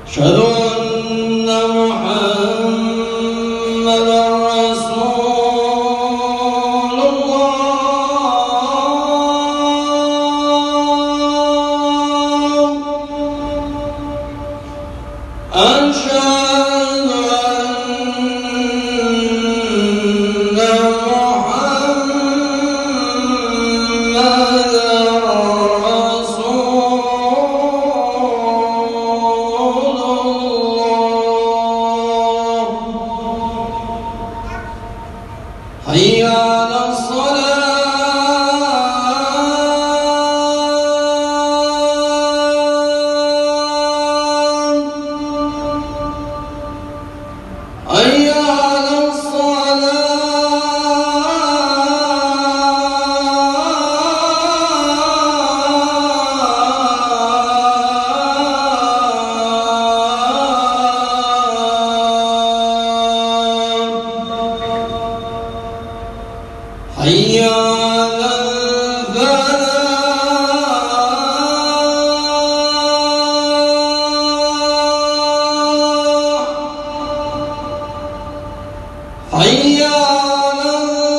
أشهد أن محمدًا رسول الله. أشهد أن حي على الصلاة حي على حي على الفلاح حي على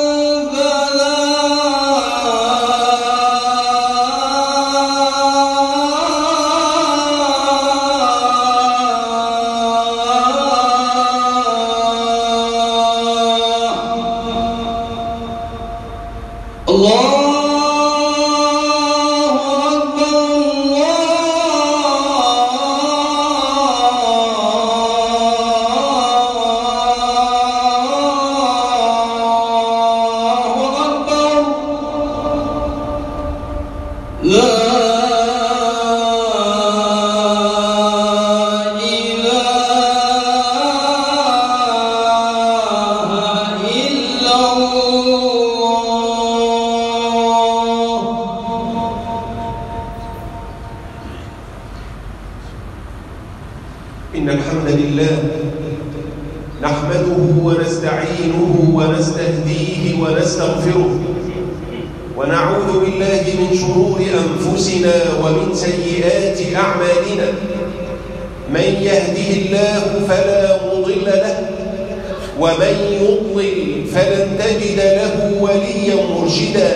الفلاح. الله لا إله إلا الله. إن الحمد لله نحمده ونستعينه ونستهديه ونستغفره ونعوذ بالله من شرور أنفسنا ومن سيئات أعمالنا. من يهده الله فلا مضل له ومن يضلل فلن تجد له وليا مرشدا.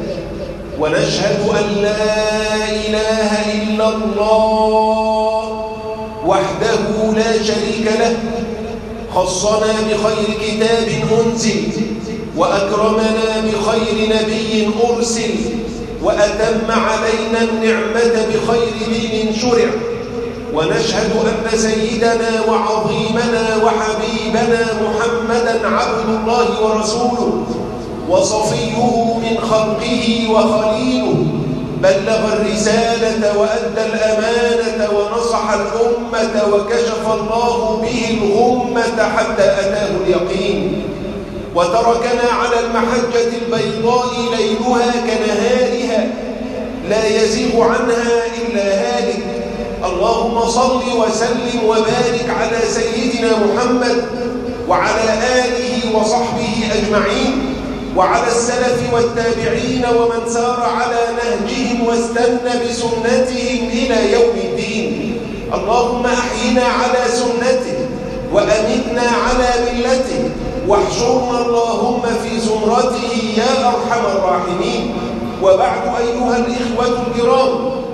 ونشهد أن لا إله إلا الله وحده لا شريك له، خصنا بخير كتاب أنزل وأكرمنا بخير نبي أرسل، وأتم علينا النعمة بخير دين شرع. ونشهد أن سيدنا وعظيمنا وحبيبنا محمدًا عبد الله ورسوله وصفيه من خلقه وخليله، بلغ الرسالة وأدى الأمانة ونصح الأمة وكشف الله به الغمة حتى أتاه اليقين، وتركنا على المحجة البيضاء ليلها كنهارها لا يزيغ عنها إلا هالك. اللهم صل وسلم وبارك على سيدنا محمد وعلى آله وصحبه أجمعين، وعلى السلف والتابعين ومن سار على نهجهم واستنى بسنتهم إلى يوم الدين. اللهم أحينا على سنته وأمتنا على ملته، واحشرنا اللهم في زمرته يا أرحم الراحمين. وبعد أيها الإخوة الكرام،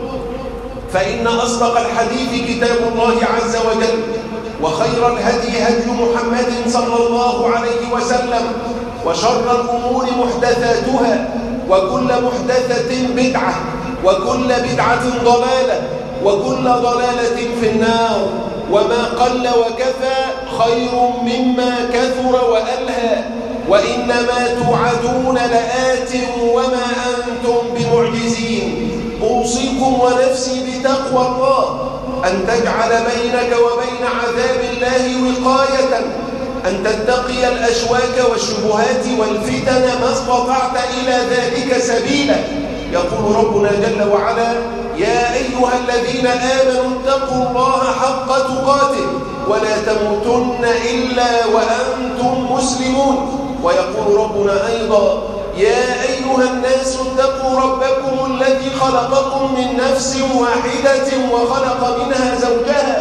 فإن أصدق الحديث كتاب الله عز وجل، وخير الهدي هدي محمد صلى الله عليه وسلم، وشر الأمور محدثاتها، وكل محدثة بدعة، وكل بدعة ضلالة، وكل ضلالة في النار. وما قل وكفى خير مما كثر وألهى، وإنما توعدون لآت وما أنتم بمعجزين. أوصيكم ونفسي بتقوى الله، أن تجعل بينك وبين عذاب الله وقاية، أن تتقي الأشواك والشبهات والفتن ما استطعت إلى ذلك سبيلا. يقول ربنا جل وعلا: يا أيها الذين آمنوا اتقوا الله حق تقاته ولا تموتن إلا وأنتم مسلمون. ويقول ربنا أيضا: يا أيها الناس اتقوا ربكم الذي خلقكم من نفس واحدة وخلق منها زوجها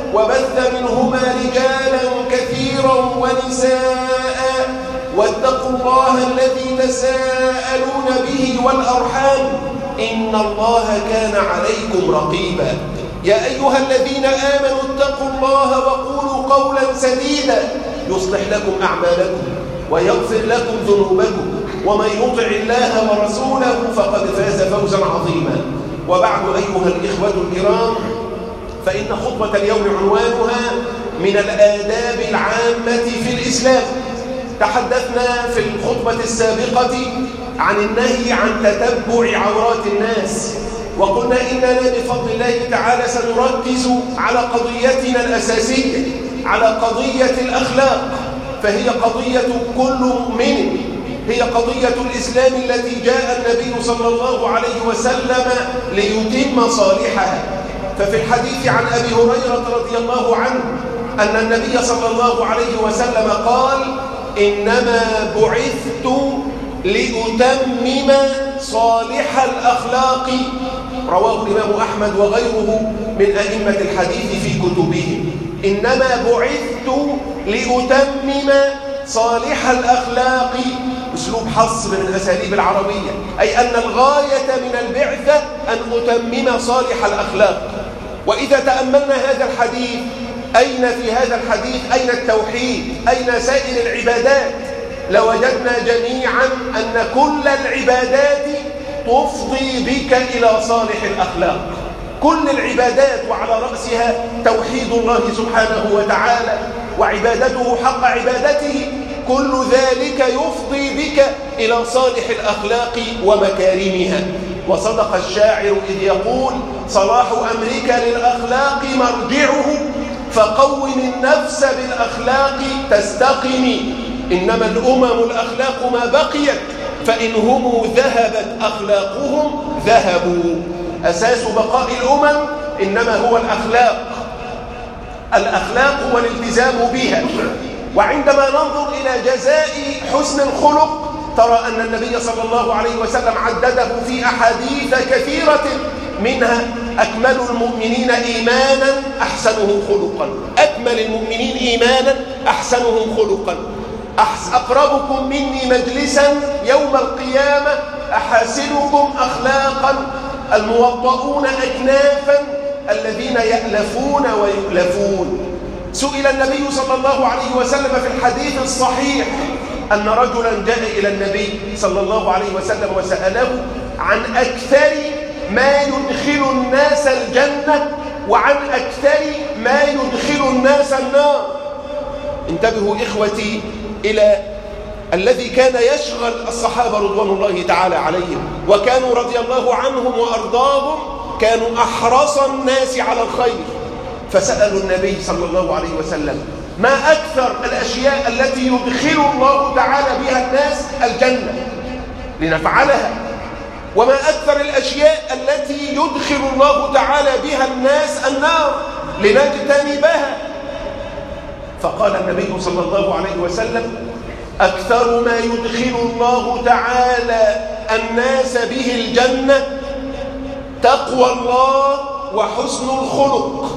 وبث منهما رجالا كثيرا ونساء واتقوا الله الذي تساءلون به والأرحام إن الله كان عليكم رقيبا يا أيها الذين آمنوا اتقوا الله وقولوا قولا سديدا يصلح لكم أعمالكم ويغفر لكم ذنوبكم ومن يطع الله ورسوله فقد فاز فوزا عظيما وبعد أيها الإخوة الكرام فإن خطبة اليوم عنوانها من الآداب العامة في الإسلام. تحدثنا في الخطبة السابقة عن النهي عن تتبع عورات الناس، وقلنا إننا بفضل الله تعالى سنركز على قضيتنا الأساسية، على قضية الأخلاق، فهي قضية كل مؤمن، هي قضية الإسلام التي جاء النبي صلى الله عليه وسلم ليتم صالحها. ففي الحديث عن أبي هريرة رضي الله عنه أن النبي صلى الله عليه وسلم قال: إنما بعثت لأتمم صالح الأخلاق، رواه الإمام أحمد وغيره من أئمة الحديث في كتبهم. إنما بعثت لأتمم صالح الأخلاق، أسلوب حصر من أساليب العربية، أي أن الغاية من البعثة أن أتمم صالح الأخلاق. وإذا تأملنا هذا الحديث، أين في هذا الحديث أين التوحيد؟ أين سائر العبادات؟ لوجدنا جميعا أن كل العبادات تفضي بك إلى صالح الأخلاق، كل العبادات وعلى رأسها توحيد الله سبحانه وتعالى وعبادته حق عبادته، كل ذلك يفضي بك إلى صالح الأخلاق ومكارمها. وصدق الشاعر إذ يقول: صلاح أمرك للأخلاق مرجعه، فقوم النفس بالأخلاق تستقم، إنما الأمم الأخلاق ما بقيت، فإن هم ذهبت أخلاقهم ذهبوا. أساس بقاء الأمم إنما هو الأخلاق، الأخلاق هو الالتزام بها. وعندما ننظر إلى جزاء حسن الخلق ترى أن النبي صلى الله عليه وسلم عدده في أحاديث كثيرة، منها: أكمل المؤمنين إيمانا أحسنهم خلقا، أكمل المؤمنين إيمانا أحسنهم خلقا، أقربكم مني مجلسا يوم القيامة أحاسنكم أخلاقا، الموطؤون أكنافا الذين يألفون ويؤلفون. سئل النبي صلى الله عليه وسلم في الحديث الصحيح أن رجلا جاء إلى النبي صلى الله عليه وسلم وسأله عن أكثر ما يدخل الناس الجنة وعن أكثر ما يدخل الناس النار. انتبهوا إخوتي إلى الذي كان يشغل الصحابة رضوان الله تعالى عليهم، وكانوا رضي الله عنهم وأرضاهم كانوا أحرص الناس على الخير، فسألوا النبي صلى الله عليه وسلم: ما أكثر الأشياء التي يدخل الله تعالى بها الناس الجنة لنفعلها، وما أكثر الأشياء التي يدخل الله تعالى بها الناس النار لنجتنبها؟ فقال النبي صلى الله عليه وسلم: أكثر ما يدخل الله تعالى الناس به الجنة تقوى الله وحسن الخلق،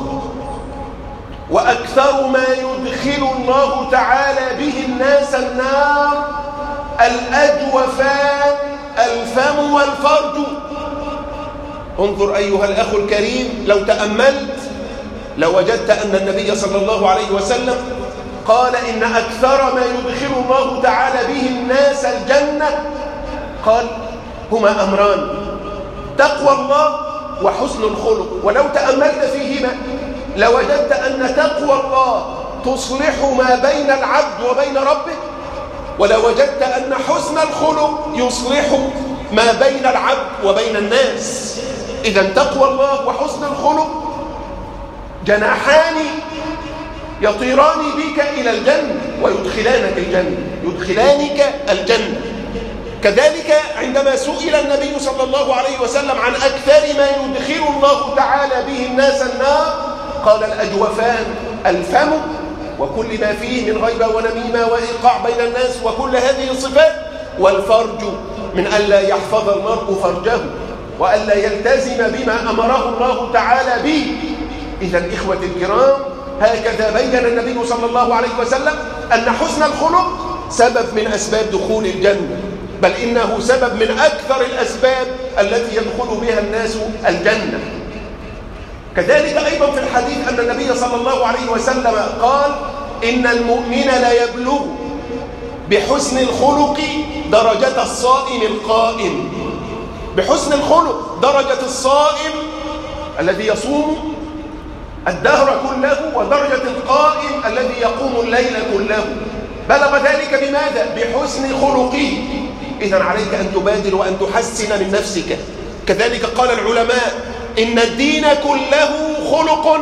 وأكثر ما يدخل الله تعالى به الناس النار الأجوفان الفم والفرج. انظر أيها الأخ الكريم، لو تأملت لوجدت أن النبي صلى الله عليه وسلم قال: إن أكثر ما يدخل الله تعالى به الناس الجنة، قال: هما أمران: تقوى الله وحسن الخلق. ولو تأملت فيهما لوجدت أن تقوى الله تصلح ما بين العبد وبين ربه، ولوجدت أن حسن الخلق يصلح ما بين العبد وبين الناس. إذا تقوى الله وحسن الخلق جناحان يطيران بك إلى الجنة ويدخلانك الجنة، يدخلانك الجنة. كذلك عندما سئل النبي صلى الله عليه وسلم عن أكثر ما يدخل الله تعالى به الناس النار، قال: الأجوفان الفم وكل ما فيه من غيبة ونميمة وإيقاع بين الناس وكل هذه الصفات، والفرج من ألا يحفظ المرء فرجه وألا يلتزم بما أمره الله تعالى به. إذا إخوة الكرام، هكذا بين النبي صلى الله عليه وسلم أن حسن الخلق سبب من أسباب دخول الجنة، بل إنه سبب من أكثر الأسباب التي يدخل بها الناس الجنة. كذلك أيضا في الحديث أن النبي صلى الله عليه وسلم قال: إن المؤمن لا يبلغ بحسن الخلق درجة الصائم القائم. بحسن الخلق درجة الصائم الذي يصوم الدهر كله، ودرجة القائم الذي يقوم الليل كله. بلغ ذلك بماذا؟ بحسن خلقه. إذن عليك أن تبادر وأن تحسن من نفسك. كذلك قال العلماء: إن الدين كله خلق،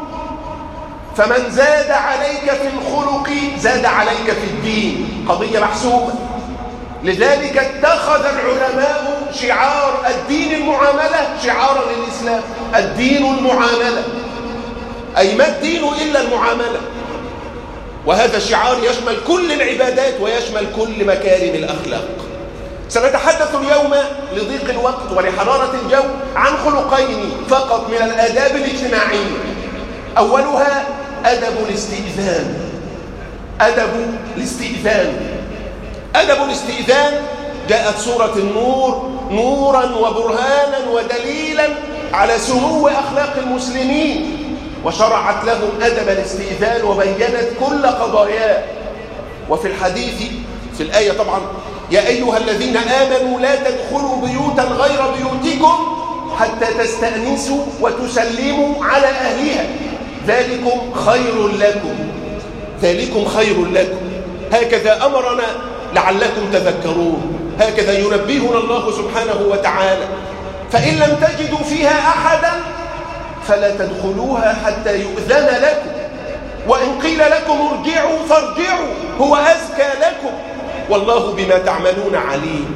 فمن زاد عليك في الخلق زاد عليك في الدين. قضية محسوبة. لذلك اتخذ العلماء شعار الدين المعاملة شعارا للإسلام. الدين المعاملة، أي ما الدين إلا المعاملة. وهذا الشعار يشمل كل العبادات ويشمل كل مكارم الأخلاق. سنتحدث اليوم لضيق الوقت ولحرارة الجو عن خلقين فقط من الآداب الاجتماعية. أولها أدب الاستئذان. أدب الاستئذان. أدب الاستئذان جاءت سورة النور نورا وبرهانا ودليلا على سمو أخلاق المسلمين، وشرعت لهم أدب الاستئذان وبينت كل قضاياه. وفي الحديث في الآية طبعا: يا أيها الذين آمنوا لا تدخلوا بيوتا غير بيوتكم حتى تستأنسوا وتسلموا على أهلها ذلكم خير لكم. ذلكم خير لكم. هكذا أمرنا لعلكم تذكرون. هكذا ينبهنا الله سبحانه وتعالى. فإن لم تجدوا فيها أحدا فلا تدخلوها حتى يؤذن لكم، وإن قيل لكم ارجعوا فارجعوا هو أزكى لكم والله بما تعملون عليم.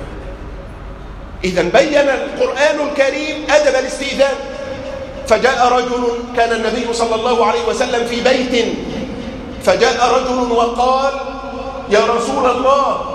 إذن بين القرآن الكريم أدب الاستئذان. فجاء رجل، كان النبي صلى الله عليه وسلم في بيت، فجاء رجل وقال: يا رسول الله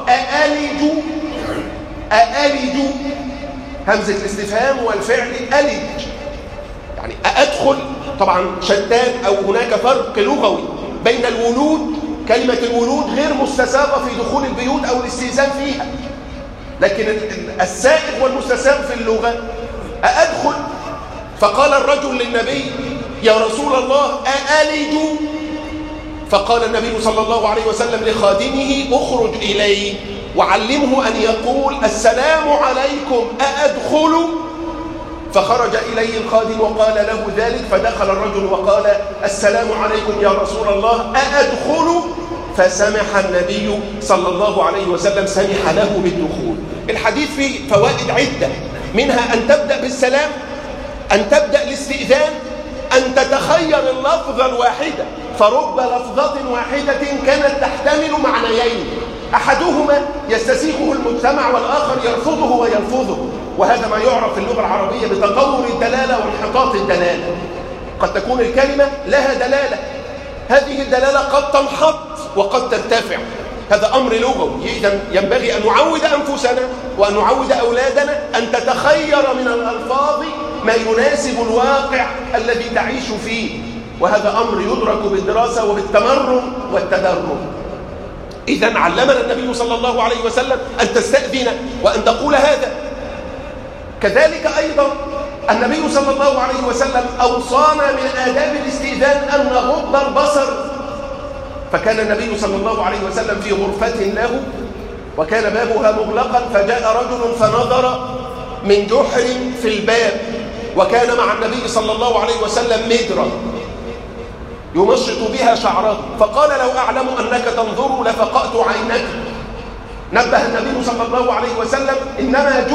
أألج همزة الاستفهام والفعل ألج، يعني أدخل. طبعا شتان أو هناك فرق لغوي بين الولود، كلمة الولود غير مستساغة في دخول البيوت أو الاستئذان فيها، لكن السائغ والمستساغ في اللغة أدخل. فقال الرجل للنبي: يا رسول الله أألج؟ فقال النبي صلى الله عليه وسلم لخادمه: اخرج إليه وعلمه أن يقول السلام عليكم أأدخل؟ فخرج إليه الخادم وقال له ذلك، فدخل الرجل وقال: السلام عليكم يا رسول الله أأدخل؟ فسمح النبي صلى الله عليه وسلم، سمح له بالدخول. الحديث فيه فوائد عدة، منها أن تبدأ بالسلام، أن تبدأ الاستئذان، أن تتخير اللفظة الواحدة، فرب لفظة واحدة كانت تحتمل معنيين، أحدهما يستسيغه المجتمع والآخر يرفضه ويلفظه. وهذا ما يعرف في اللغة العربية بتطور الدلالة وانحطاط الدلالة. قد تكون الكلمة لها دلالة، هذه الدلالة قد تنحط وقد ترتفع، هذا أمر لغوي. إذن ينبغي أن نعود أنفسنا وأن نعود أولادنا أن تتخير من الألفاظ ما يناسب الواقع الذي تعيش فيه، وهذا أمر يدرك بالدراسة وبالتمرن والتدرب. إذن علمنا النبي صلى الله عليه وسلم أن تستأذن وأن تقول هذا. كذلك أيضا النبي صلى الله عليه وسلم أوصانا من آداب الاستئذان أن نغض البصر. فكان النبي صلى الله عليه وسلم في غرفة له وكان بابها مغلقا، فجاء رجل فنظر من جحر في الباب، وكان مع النبي صلى الله عليه وسلم مدرة يمشط بها شعره، فقال: لو أعلم أنك تنظر لفقأت عينك. نبه النبي صلى الله عليه وسلم: إنما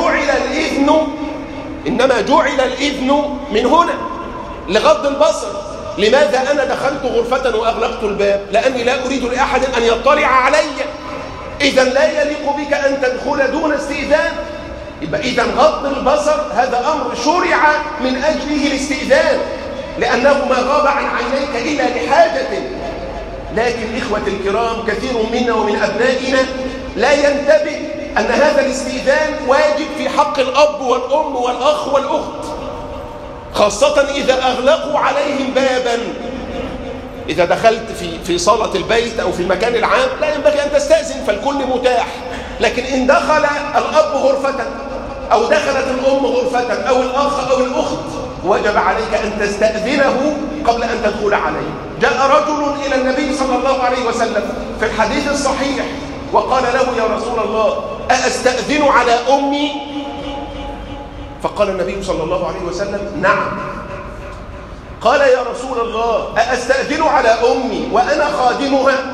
جعل الإذن من هنا لغض البصر. لماذا أنا دخلت غرفة وأغلقت الباب؟ لأني لا أريد لأحد أن يطلع علي. إذن لا يليق بك أن تدخل دون استئذان. إذن غض البصر هذا أمر شرع من أجله الاستئذان، لأنه ما غاب عن عينيك إلا لحاجة. لكن إخوة الكرام، كثير منا ومن أبنائنا لا ينتبه أن هذا الاستئذان واجب في حق الأب والأم والأخ والأخت، خاصة إذا أغلقوا عليهم بابا. إذا دخلت في صالة البيت أو في المكان العام لا ينبغي أن تستأذن، فالكل متاح. لكن إن دخل الأب غرفة أو دخلت الأم غرفة أو الأخ أو الأخت وجب عليك أن تستأذنه قبل أن تدخل عليه. جاء رجل إلى النبي صلى الله عليه وسلم في الحديث الصحيح وقال له: يا رسول الله، أستأذن على أمي؟ فقال النبي صلى الله عليه وسلم: نعم. قال: يا رسول الله، أستأذن على أمي وأنا خادمها؟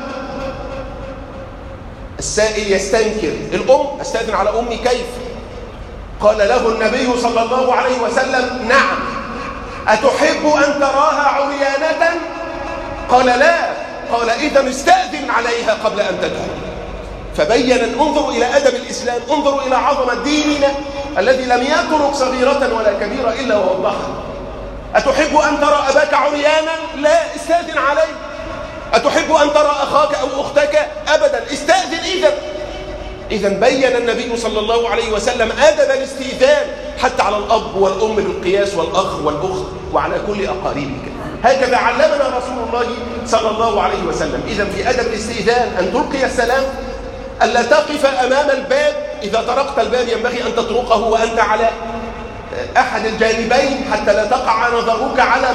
السائل يستنكر: الأم أستأذن على أمي كيف؟ قال له النبي صلى الله عليه وسلم: نعم. أتحب أن تراها عريانة؟ قال: لا. قال: إذن استأذن عليها قبل أن تدخل. فبين: انظروا إلى أدب الإسلام، انظروا إلى عظمة ديننا الذي لم يترك صغيرة ولا كبيرة إلا ووضحها. أتحب أن ترى أباك عريانا؟ لا، استأذن عليه. أتحب أن ترى أخاك أو أختك؟ أبدا، استأذن. إذن بين النبي صلى الله عليه وسلم أدب الاستئذان حتى على الأب والأم بالقياس والأخ والأخت وعلى كل أقاربك. هكذا علمنا رسول الله صلى الله عليه وسلم. إذن في أدب الاستئذان أن تلقي السلام، ألا تقف أمام الباب. إذا طرقت الباب ينبغي أن تطرقه وأنت على أحد الجانبين حتى لا تقع نظرك على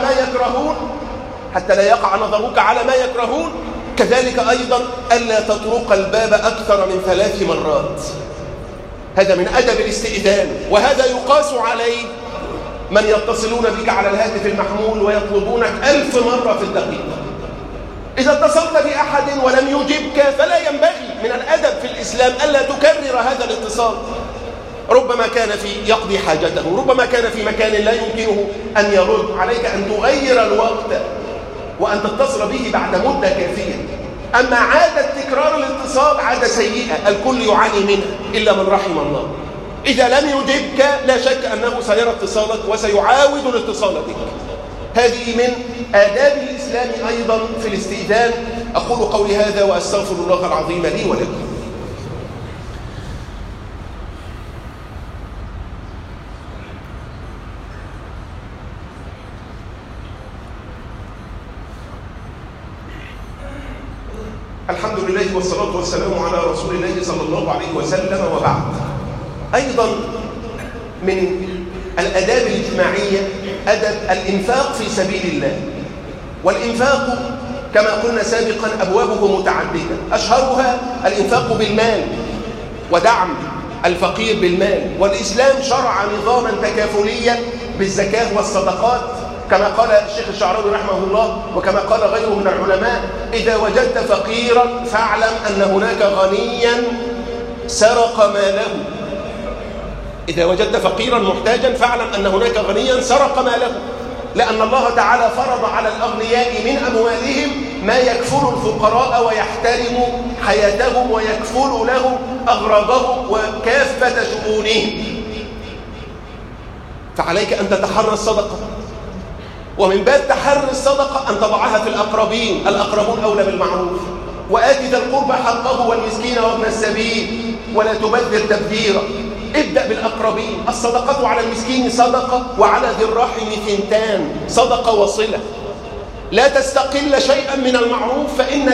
ما يكرهون، كذلك أيضا ألا تطرق الباب أكثر من 3 مرات. هذا من أدب الاستئذان، وهذا يقاس عليه من يتصلون بك على الهاتف المحمول ويطلبونك 1000 مرة في الدقيقة. إذا اتصلت بأحد ولم يجبك فلا ينبغي من الأدب في الإسلام ألا تكرر هذا الاتصال. ربما كان يقضي حاجته، ربما كان في مكان لا يمكنه أن يرد. عليك أن تغير الوقت وأن تتصل به بعد مدة كافية. أما عادة تكرار الاتصال عادة سيئة الكل يعاني منها إلا من رحم الله. إذا لم يجبك لا شك أنه سيرى اتصالك وسيعاود الاتصال بك. هذه من آداب الإسلام أيضا في الاستئذان. أقول قولي هذا وأستغفر الله العظيم لي ولكم. الحمد لله والصلاة والسلام على رسول الله صلى الله عليه وسلم، وبعد. أيضا من الآداب الاجتماعية أدب الإنفاق في سبيل الله. والإنفاق كما قلنا سابقا أبوابه متعددة، أشهرها الإنفاق بالمال ودعم الفقير بالمال. والإسلام شرع نظاما تكافليا بالزكاة والصدقات كما قال الشيخ الشعراوي رحمه الله وكما قال غيره من العلماء: إذا وجدت فقيرا فاعلم أن هناك غنيا سرق ماله. إذا وجدت فقيرا محتاجا فاعلم أن هناك غنيا سرق ماله، لأن الله تعالى فرض على الأغنياء من أموالهم ما يكفل الفقراء ويحترم حياتهم ويكفل لهم أغراضهم وكافة شؤونهم. فعليك أن تتحرى الصدقة، ومن باب تحري الصدقة أن تضعها في الأقربين، الأقربون أولى بالمعروف. وآت ذا القربى حقه والمسكين وابن السبيل ولا تبذر تبذيرا. ابدأ بالأقربين. الصدقة على المسكين صدقة وعلى ذي الرحم ثنتان، صدقة وصلة. لا تستقل شيئا من المعروف فإن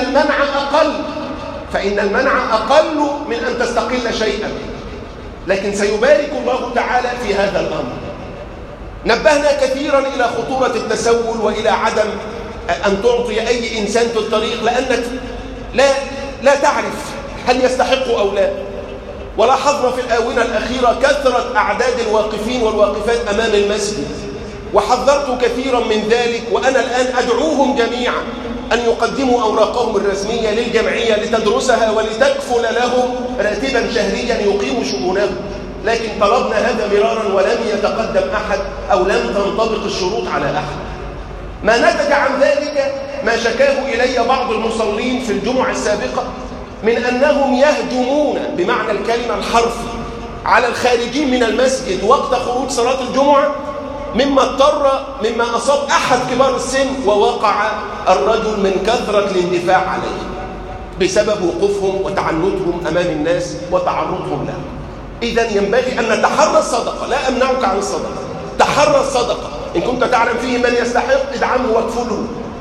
المنع أقل من أن تستقل شيئا، لكن سيبارك الله تعالى في هذا الأمر. نبهنا كثيرا إلى خطورة التسول وإلى عدم أن تعطي أي إنسان في الطريق لأنك لا تعرف هل يستحق أو لا. ولاحظنا في الآونة الأخيرة كثرة أعداد الواقفين والواقفات أمام المسجد، وحذرت كثيرا من ذلك. وأنا الآن أدعوهم جميعا أن يقدموا أوراقهم الرسمية للجمعية لتدرسها ولتكفل لهم راتبا شهريا يقيم شؤونهم. لكن طلبنا هذا مرارا ولم يتقدم أحد أو لم تنطبق الشروط على أحد. ما نتج عن ذلك ما شكاه إلي بعض المصلين في الجمعة السابقة من أنهم يهجمون بمعنى الكلمة الحرفي على الخارجين من المسجد وقت خروج صلاة الجمعة، مما أصاب أحد كبار السن ووقع الرجل من كثرة الاندفاع عليه بسبب وقوفهم وتعنتهم أمام الناس وتعرضهم له. إذن ينبغي أن نتحرى الصدقة. لا أمنعك عن الصدقة، تحرى الصدقة. إن كنت تعلم فيه من يستحق ادعمه واكفله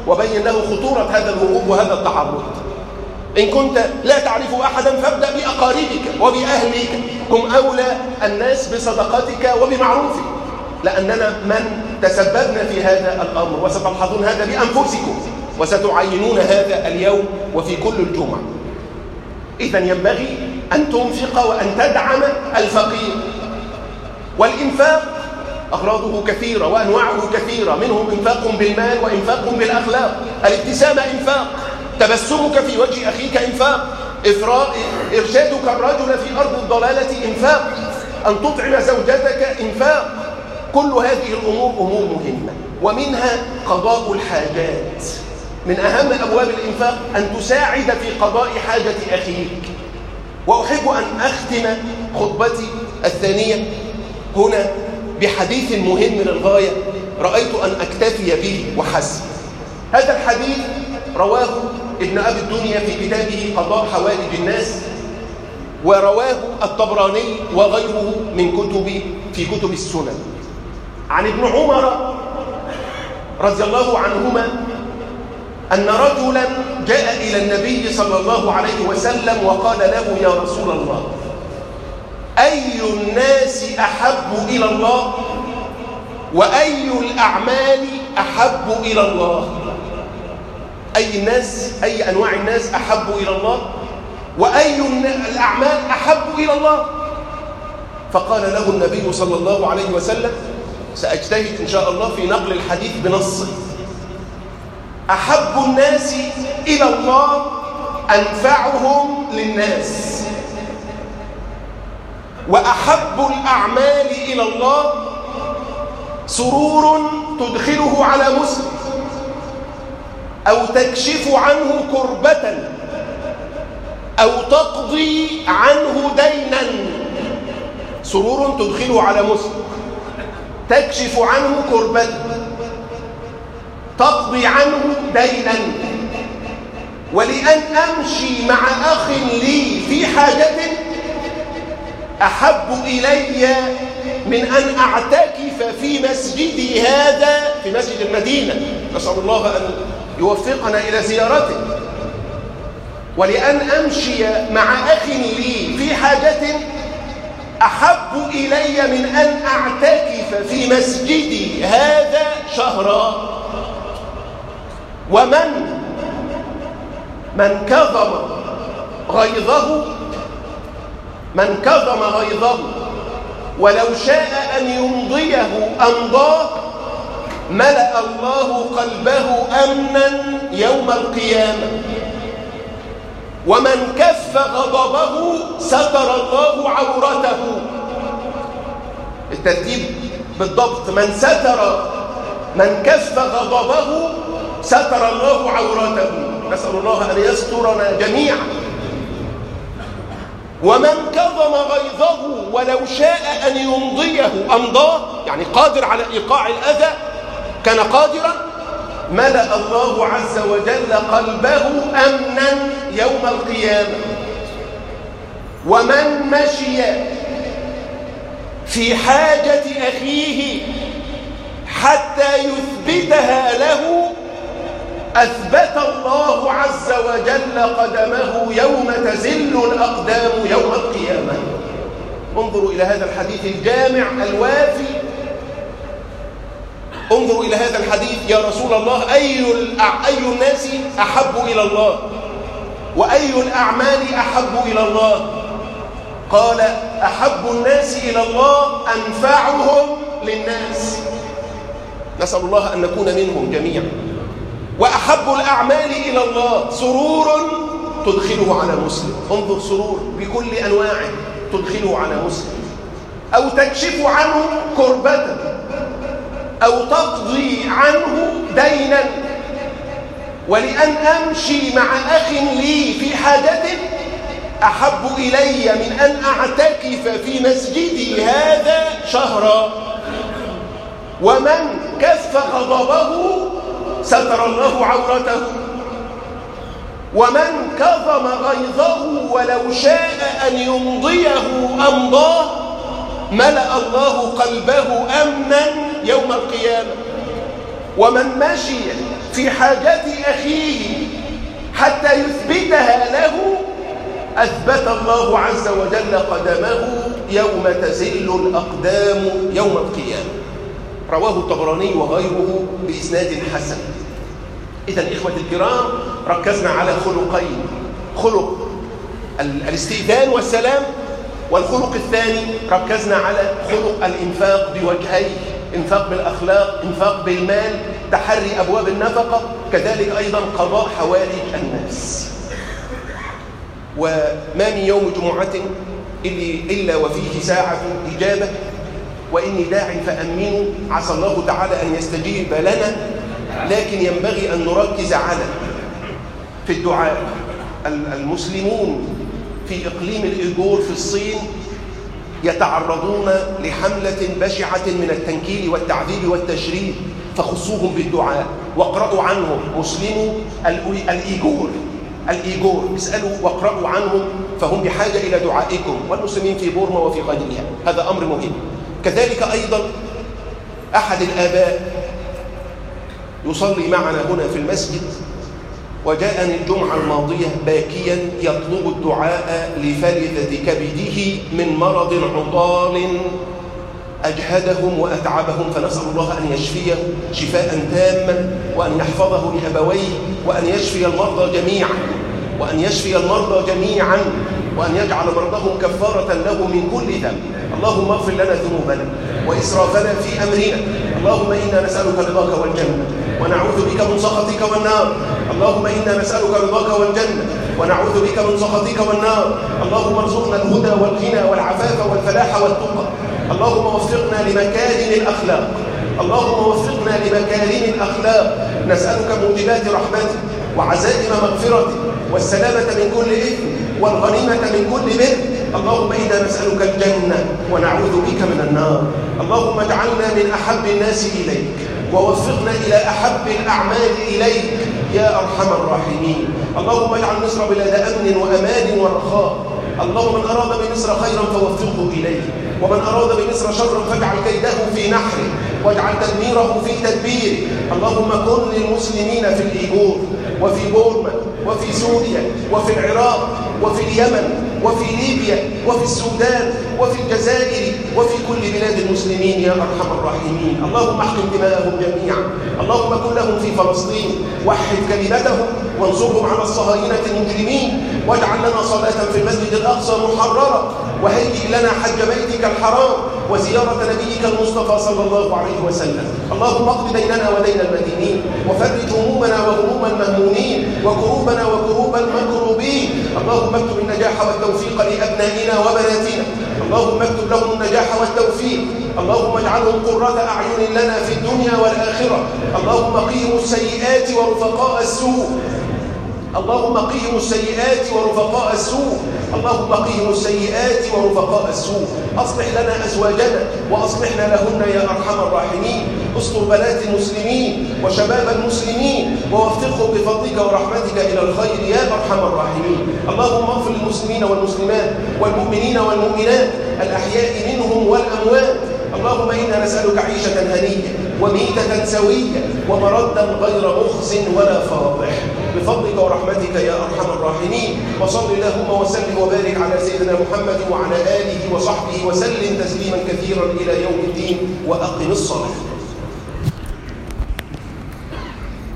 وبين له خطورة هذا الوقوف وهذا التعرض. إن كنت لا تعرف أحدا فابدأ بأقاربك وبأهلك، هم أولى الناس بصدقتك وبمعروفك، لأننا من تسببنا في هذا الأمر، وستلحظون هذا بأنفسكم وستعينون هذا اليوم وفي كل الجمعة. إذن ينبغي أن تنفق وأن تدعم الفقير. والإنفاق أغراضه كثيرة وأنواعه كثيرة، منهم إنفاق بالمال وإنفاق بالأخلاق. الابتسامة إنفاق، تبسمك في وجه أخيك إنفاق، إرشادك الرجل في أرض الضلالة إنفاق، أن تطعم زوجتك إنفاق. كل هذه الأمور أمور مهمة، ومنها قضاء الحاجات. من أهم أبواب الإنفاق أن تساعد في قضاء حاجة أخيك. وأحب أن أختم خطبتي الثانية هنا بحديث مهم للغاية رأيت أن أكتفي به وحسب. هذا الحديث رواه ابن أبي الدنيا في كتابه قضاء حوائج الناس، ورواه الطبراني وغيره في كتب السنن، عن ابن عمر رضي الله عنهما أن رجلا جاء إلى النبي صلى الله عليه وسلم وقال له: يا رسول الله، أي الناس أحب إلى الله؟ وأي الأعمال أحب إلى الله؟ أي الناس، أي أنواع الناس أحب إلى الله؟ وأي الأعمال أحب إلى الله؟ فقال له النبي صلى الله عليه وسلم، سأجتهد إن شاء الله في نقل الحديث بنصه: أحب الناس إلى الله أنفعهم للناس، وأحب الأعمال إلى الله سرور تدخله على مسلم أو تكشف عنه كربة أو تقضي عنه دينا. سرور تدخله على مسلم، تكشف عنه كربة، تقضي عنه دينا. ولأن أمشي مع أخ لي في حاجة أحب إلي من أن أعتكف في مسجدي هذا، في مسجد المدينة، نسأل الله أن يوفقنا إلى زيارته. ولأن أمشي مع أخ لي في حاجة أحب إلي من أن أعتكف في مسجدي هذا شهرا. ومن كظم غيظه ولو شاء أن يمضيه أمضاه ملأ الله قلبه أمنا يوم القيامة. ومن كف غضبه ستر الله عورته. الترتيب بالضبط: من كف غضبه ستر الله عورته. نسأل الله أن يسترنا جميعا. ومن كظم غيظه ولو شاء أن يمضيه أمضاه، يعني قادر على إيقاع الأذى، كان قادرا، ملأ الله عز وجل قلبه أمنا يوم القيامة. ومن مشي في حاجة أخيه حتى يثبتها له أثبت الله عز وجل قدمه يوم تزل الأقدام يوم القيامة. انظروا إلى هذا الحديث الجامع الوافي. انظروا إلى هذا الحديث: يا رسول الله، أي الناس أحب إلى الله؟ وأي الأعمال أحب إلى الله؟ قال: أحب الناس إلى الله أنفعهم للناس. نسأل الله أن نكون منهم جميعا. وأحب الأعمال إلى الله سرور تدخله على مسلم. انظر، سرور بكل أنواعه تدخله على مسلم، أو تكشف عنه كربة، أو تقضي عنه دينا. ولأن أمشي مع أخ لي في حاجة أحب إلي من أن أعتكف في مسجدي هذا شهرا. ومن كف غضبه ستر الله عورته. ومن كظم غيظه ولو شاء أن يمضيه أمضاه ملأ الله قلبه أمنا يوم القيامة. ومن مشي في حاجة أخيه حتى يثبتها له، أثبت الله عز وجل قدمه يوم تزل الأقدام يوم القيامة. رواه الطبراني وغيره بإسناد حسن. إذن إخوة الكرام، ركزنا على خلقين: خلق الاستئذان والسلام، والخلق الثاني ركزنا على خلق الإنفاق بوجهيه: إنفاق بالأخلاق، إنفاق بالمال، تحري أبواب النفقة، كذلك أيضا قضاء حوائج الناس. وما من يوم جمعة إلا وفيه ساعة إجابة، وإني داع فأمنوا، عسى الله تعالى أن يستجيب لنا. لكن ينبغي أن نركز على في الدعاء. المسلمون في إقليم الإيغور في الصين يتعرضون لحملة بشعة من التنكيل والتعذيب والتشريد، فخصوهم بالدعاء واقرأوا عنهم. مسلمو الإيغور اسألوا واقرأوا عنهم، فهم بحاجة إلى دعائكم، والمسلمين في بورما وفي غيرها. هذا أمر مهم. كذلك أيضا أحد الآباء يصلي معنا هنا في المسجد، وجاءني الجمعة الماضية باكيا يطلب الدعاء لفلذة كبده من مرض عضال أجهدهم وأتعبهم، فنسأل الله أن يشفيه شفاء تاما، وأن يحفظه لأبويه، وأن يشفي المرضى جميعا، وأن يجعل مرضهم كفارة له من كل ذنب. اللهم اغفر لنا ذنوبنا وإسرافنا في أمرنا. اللهم إنا نسألك رضاك والجنة ونعوذ بك من سخطك والنار. اللهم إنا نسألك رضاك والجنة ونعوذ بك من سخطك والنار. اللهم ارزقنا الهدى والغنى والعفاف والفلاح والتقى. اللهم وفقنا لمكارم الأخلاق. نسألك موجبات رحمتك وعزائم مغفرتك والسلامة من كل إثم والغنيمة من كل بر. اللهم إنا نسألك الجنة ونعوذ بك من النار. اللهم اجعلنا من أحب الناس إليك، ووفقنا إلى أحب الأعمال إليك يا أرحم الراحمين. اللهم اجعل مصر بلاد أمن وأمان ورخاء. اللهم من أراد بمصر خيرا فوفقه إليه، ومن أراد بمصر شرا فاجعل كيده في نحره، واجعل تدميره في تدبيره. اللهم كن للمسلمين في الإيغور وفي بورما وفي سوريا وفي العراق وفي اليمن وفي ليبيا وفي السودان وفي الجزائر وفي كل بلاد المسلمين يا أرحم الراحمين. اللهم احقن دماءهم جميعا. اللهم كن لهم في فلسطين، وحد كلمتهم وانصرهم على الصهاينة المجرمين. واجعل لنا صلاة في المسجد الأقصى محررة، وهيئ لنا حج بيتك الحرام وزيارة نبيك المصطفى صلى الله عليه وسلم. اللهم اقض ديننا ودين المدينين، وفرج همومنا وهموم المهمومين، وكروبنا وكروب المكروبين. اللهم اكتب النجاح والتوفيق لأبنائنا وبناتنا. اللهم اكتب لهم النجاح والتوفيق. اللهم اجعلهم قرة أعين لنا في الدنيا والآخرة. اللهم قهم السيئات ورفقاء السوء. أصلح لنا أزواجنا وأصلحنا لهن يا أرحم الراحمين. استر بنات المسلمين وشباب المسلمين، ووفقهم بفضلك ورحمتك إلى الخير يا أرحم الراحمين. اللهم اغفر للمسلمين والمسلمات والمؤمنين والمؤمنات الأحياء منهم والأموات. اللهم إنا نسألك عيشة هنية وميتة سوية ومردا غير مخز ولا فاضح بفضلك ورحمتك يا أرحم الراحمين. وصل اللهم وسلم وبارك على سيدنا محمد وعلى آله وصحبه وسلم تسليما كثيرا إلى يوم الدين. وأقم الصلاة.